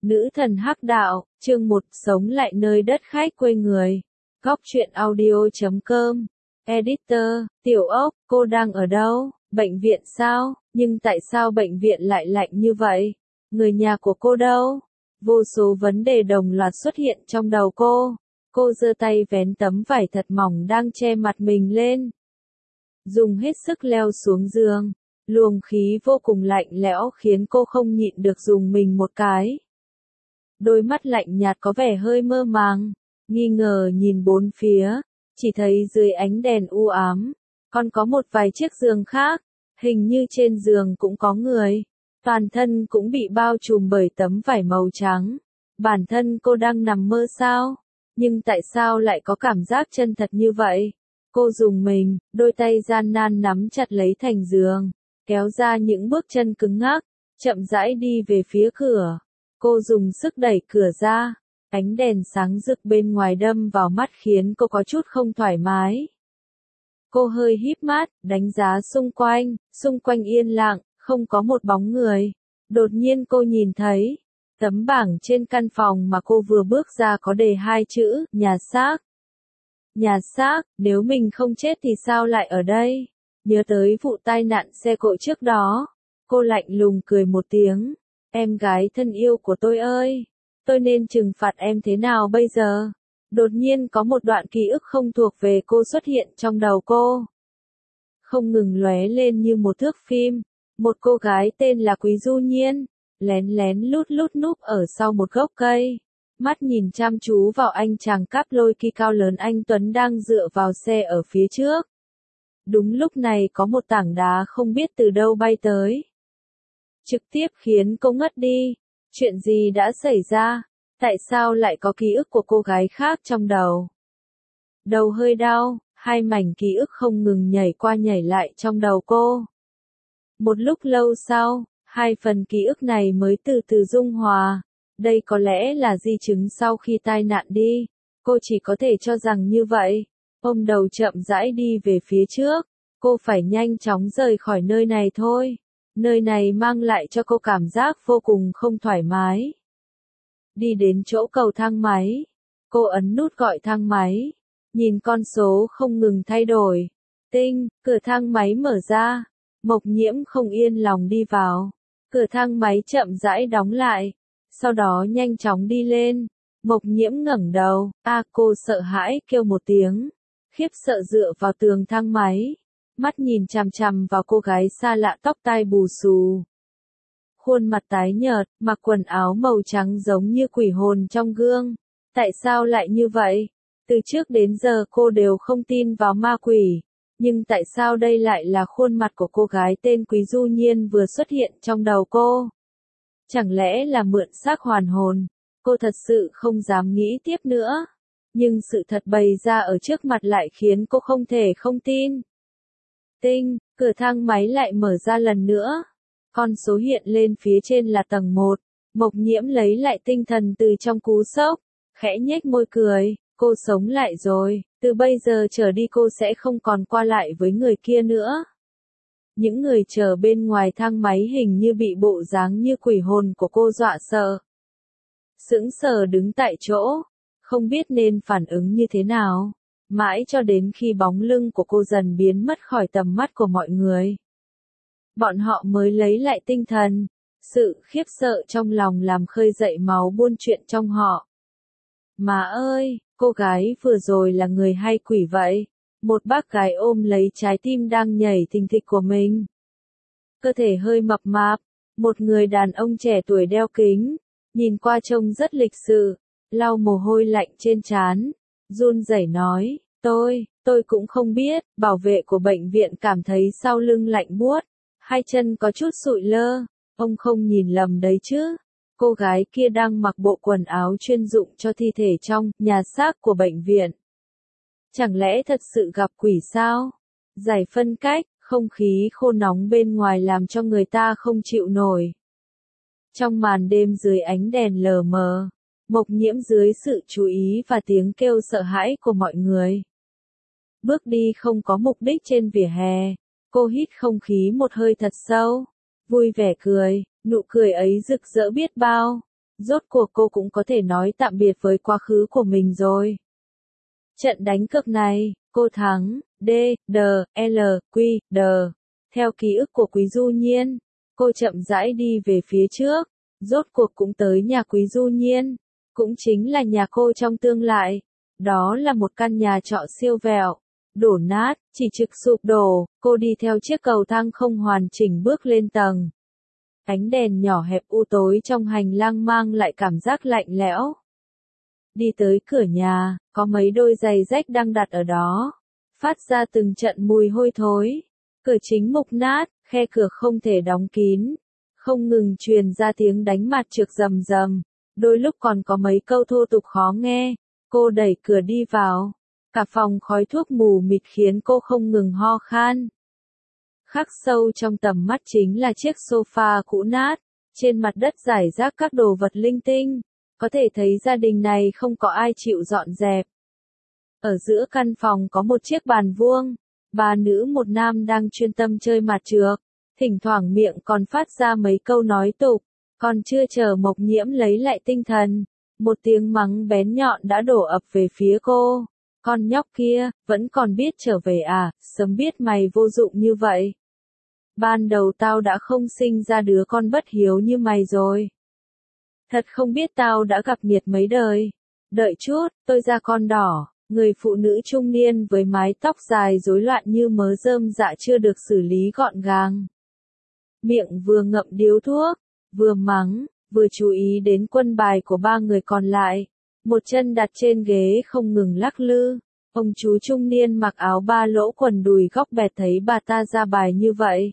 Nữ thần hắc đạo, chương 1, sống lại nơi đất khách quê người. Góc truyện audio.com. Editor, Tiểu Ốc, cô đang ở đâu? Bệnh viện sao? Nhưng tại sao bệnh viện lại lạnh như vậy? Người nhà của cô đâu? Vô số vấn đề đồng loạt xuất hiện trong đầu cô. Cô giơ tay vén tấm vải thật mỏng đang che mặt mình lên. Dùng hết sức leo xuống giường. Luồng khí vô cùng lạnh lẽo khiến cô không nhịn được dùng mình một cái. Đôi mắt lạnh nhạt có vẻ hơi mơ màng, nghi ngờ nhìn bốn phía, chỉ thấy dưới ánh đèn u ám, còn có một vài chiếc giường khác, hình như trên giường cũng có người, toàn thân cũng bị bao trùm bởi tấm vải màu trắng. Bản thân cô đang nằm mơ sao? Nhưng tại sao lại có cảm giác chân thật như vậy? Cô dùng mình, đôi tay gian nan nắm chặt lấy thành giường, kéo ra những bước chân cứng ngắc, chậm rãi đi về phía cửa. Cô dùng sức đẩy cửa ra, ánh đèn sáng rực bên ngoài đâm vào mắt khiến cô có chút không thoải mái. Cô hơi híp mắt, đánh giá xung quanh yên lặng, không có một bóng người. Đột nhiên cô nhìn thấy, tấm bảng trên căn phòng mà cô vừa bước ra có đề hai chữ, nhà xác. Nhà xác, nếu mình không chết thì sao lại ở đây? Nhớ tới vụ tai nạn xe cộ trước đó, cô lạnh lùng cười một tiếng. Em gái thân yêu của tôi ơi, tôi nên trừng phạt em thế nào bây giờ? Đột nhiên có một đoạn ký ức không thuộc về cô xuất hiện trong đầu cô. Không ngừng lóe lên như một thước phim, một cô gái tên là Quý Du Nhiên, lén lén lút núp ở sau một gốc cây, mắt nhìn chăm chú vào anh chàng cáp lôi kỳ cao lớn anh Tuấn đang dựa vào xe ở phía trước. Đúng lúc này có một tảng đá không biết từ đâu bay tới. Trực tiếp khiến cô ngất đi. Chuyện gì đã xảy ra? Tại sao lại có ký ức của cô gái khác trong đầu? Đầu hơi đau, hai mảnh ký ức không ngừng nhảy qua nhảy lại trong đầu cô. Một lúc lâu sau, hai phần ký ức này mới từ từ dung hòa. Đây có lẽ là di chứng sau khi tai nạn đi. Cô chỉ có thể cho rằng như vậy. Ôm đầu chậm rãi đi về phía trước. Cô phải nhanh chóng rời khỏi nơi này thôi. Nơi này mang lại cho cô cảm giác vô cùng không thoải mái. Đi đến chỗ cầu thang máy. Cô ấn nút gọi thang máy. Nhìn con số không ngừng thay đổi. Tinh, cửa thang máy mở ra. Mộc Nhiễm không yên lòng đi vào. Cửa thang máy chậm rãi đóng lại. Sau đó nhanh chóng đi lên. Mộc Nhiễm ngẩng đầu. Cô sợ hãi kêu một tiếng. Khiếp sợ dựa vào tường thang máy. Mắt nhìn chằm chằm vào cô gái xa lạ tóc tai bù xù. Khuôn mặt tái nhợt, mặc quần áo màu trắng giống như quỷ hồn trong gương. Tại sao lại như vậy? Từ trước đến giờ cô đều không tin vào ma quỷ. Nhưng tại sao đây lại là khuôn mặt của cô gái tên Quý Du Nhiên vừa xuất hiện trong đầu cô? Chẳng lẽ là mượn xác hoàn hồn? Cô thật sự không dám nghĩ tiếp nữa. Nhưng sự thật bày ra ở trước mặt lại khiến cô không thể không tin. Tinh, cửa thang máy lại mở ra lần nữa. Con số hiện lên phía trên là tầng 1. Mộc Nhiễm lấy lại tinh thần từ trong cú sốc, khẽ nhếch môi cười, cô sống lại rồi, từ bây giờ trở đi cô sẽ không còn qua lại với người kia nữa. Những người chờ bên ngoài thang máy hình như bị bộ dáng như quỷ hồn của cô dọa sợ. Sững sờ đứng tại chỗ, không biết nên phản ứng như thế nào. Mãi cho đến khi bóng lưng của cô dần biến mất khỏi tầm mắt của mọi người. Bọn họ mới lấy lại tinh thần. Sự khiếp sợ trong lòng làm khơi dậy máu buôn chuyện trong họ. Má ơi, cô gái vừa rồi là người hay quỷ vậy? Một bác gái ôm lấy trái tim đang nhảy thình thịch của mình. Cơ thể hơi mập mạp. Một người đàn ông trẻ tuổi đeo kính. Nhìn qua trông rất lịch sự. Lau mồ hôi lạnh trên trán. Run rẩy nói, tôi cũng không biết. Bảo vệ của bệnh viện cảm thấy sau lưng lạnh buốt. Hai chân có chút sụi lơ. Ông không nhìn lầm đấy chứ. Cô gái kia đang mặc bộ quần áo chuyên dụng cho thi thể trong nhà xác của bệnh viện. Chẳng lẽ thật sự gặp quỷ sao? Giải phân cách, không khí khô nóng bên ngoài làm cho người ta không chịu nổi. Trong màn đêm dưới ánh đèn lờ mờ, Mộc Nhiễm dưới sự chú ý và tiếng kêu sợ hãi của mọi người. Bước đi không có mục đích trên vỉa hè. Cô hít không khí một hơi thật sâu, vui vẻ cười, nụ cười ấy rực rỡ biết bao. Rốt cuộc cô cũng có thể nói tạm biệt với quá khứ của mình rồi. Trận đánh cược này, cô thắng, D, D, L, Q, D. Theo ký ức của Quý Du Nhiên, cô chậm rãi đi về phía trước, rốt cuộc cũng tới nhà Quý Du Nhiên, cũng chính là nhà cô trong tương lai. Đó là một căn nhà trọ siêu vẹo, đổ nát, chỉ trực sụp đổ, cô đi theo chiếc cầu thang không hoàn chỉnh bước lên tầng. Ánh đèn nhỏ hẹp u tối trong hành lang mang lại cảm giác lạnh lẽo. Đi tới cửa nhà, có mấy đôi giày rách đang đặt ở đó, phát ra từng trận mùi hôi thối. Cửa chính mục nát, khe cửa không thể đóng kín, không ngừng truyền ra tiếng đánh mặt trượt rầm rầm, đôi lúc còn có mấy câu thô tục khó nghe. Cô đẩy cửa đi vào, cả phòng khói thuốc mù mịt khiến cô không ngừng ho khan. Khắc sâu trong tầm mắt chính là chiếc sofa cũ nát, trên mặt đất rải rác các đồ vật linh tinh, có thể thấy gia đình này không có ai chịu dọn dẹp. Ở giữa căn phòng có một chiếc bàn vuông, ba nữ một nam đang chuyên tâm chơi mặt trược, thỉnh thoảng miệng còn phát ra mấy câu nói tục, còn chưa chờ Mộc Nhiễm lấy lại tinh thần, một tiếng mắng bén nhọn đã đổ ập về phía cô. Con nhóc kia, vẫn còn biết trở về à, sớm biết mày vô dụng như vậy. Ban đầu tao đã không sinh ra đứa con bất hiếu như mày rồi. Thật không biết tao đã gặp nghiệt mấy đời. Đợi chút, tôi ra con đỏ. Người phụ nữ trung niên với mái tóc dài rối loạn như mớ rơm dạ chưa được xử lý gọn gàng. Miệng vừa ngậm điếu thuốc, vừa mắng, vừa chú ý đến quân bài của ba người còn lại. Một chân đặt trên ghế không ngừng lắc lư. Ông chú trung niên mặc áo ba lỗ quần đùi góc bẹt thấy bà ta ra bài như vậy.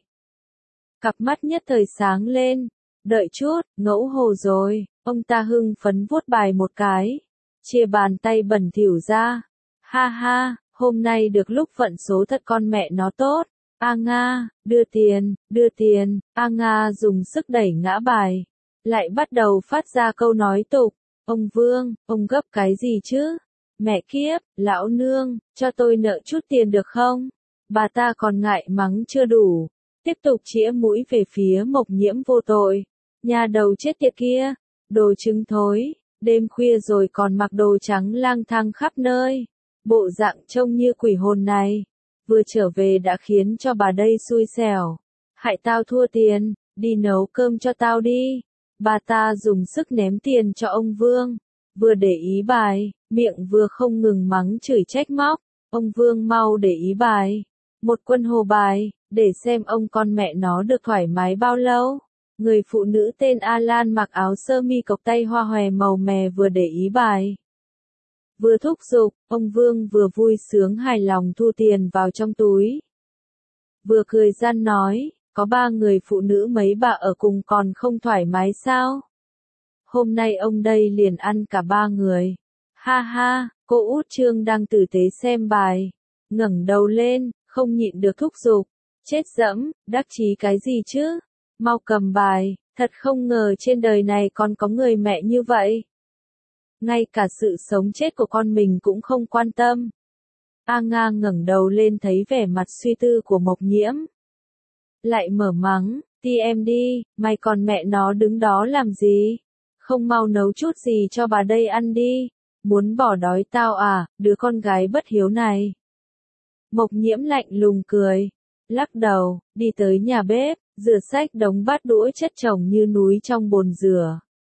Cặp mắt nhất thời sáng lên. Đợi chút, ngẫu hồ rồi. Ông ta hưng phấn vuốt bài một cái. Chia bàn tay bẩn thỉu ra. Ha ha, hôm nay được lúc vận số thật con mẹ nó tốt. A Nga, đưa tiền, A Nga dùng sức đẩy ngã bài. Lại bắt đầu phát ra câu nói tục. Ông Vương, ông gấp cái gì chứ? Mẹ kiếp, lão nương, cho tôi nợ chút tiền được không? Bà ta còn ngại mắng chưa đủ. Tiếp tục chĩa mũi về phía Mộc Nhiễm vô tội. Nhà đầu chết tiệt kia, đồ trứng thối, đêm khuya rồi còn mặc đồ trắng lang thang khắp nơi. Bộ dạng trông như quỷ hồn này, vừa trở về đã khiến cho bà đây xui xẻo. Hại tao thua tiền, đi nấu cơm cho tao đi. Bà ta dùng sức ném tiền cho ông Vương, vừa để ý bài, miệng vừa không ngừng mắng chửi trách móc. Ông Vương mau để ý bài. Một quân hồ bài, để xem ông con mẹ nó được thoải mái bao lâu. Người phụ nữ tên Alan mặc áo sơ mi cộc tay hoa hòe màu mè vừa để ý bài. Vừa thúc giục, ông Vương vừa vui sướng hài lòng thu tiền vào trong túi. Vừa cười gian nói, có ba người phụ nữ mấy bà ở cùng còn không thoải mái sao? Hôm nay ông đây liền ăn cả ba người. Ha ha, cô út Trương đang tử tế xem bài. Ngẩng đầu lên, không nhịn được thúc giục. Chết dẫm, đắc chí cái gì chứ? Mau cầm bài, thật không ngờ trên đời này còn có người mẹ như vậy. Ngay cả sự sống chết của con mình cũng không quan tâm. A Nga ngẩng đầu lên thấy vẻ mặt suy tư của Mộc Nhiễm. Lại mở mắng, ti em đi, mày còn mẹ nó đứng đó làm gì? Không mau nấu chút gì cho bà đây ăn đi. Muốn bỏ đói tao à, đứa con gái bất hiếu này. Mộc Nhiễm lạnh lùng cười, lắc đầu, đi tới nhà bếp, rửa sạch đống bát đũa chất chồng như núi trong bồn rửa.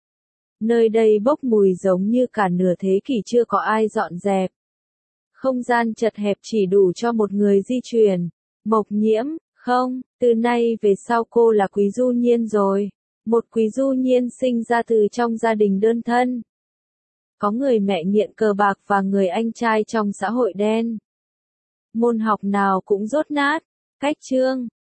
Nơi đây bốc mùi giống như cả nửa thế kỷ chưa có ai dọn dẹp. Không gian chật hẹp chỉ đủ cho một người di chuyển. Mộc Nhiễm, không, từ nay về sau cô là Quý Du Nhiên rồi. Một Quý Du Nhiên sinh ra từ trong gia đình đơn thân. Có người mẹ nghiện cờ bạc và người anh trai trong xã hội đen. Môn học nào cũng dốt nát. Cách chương,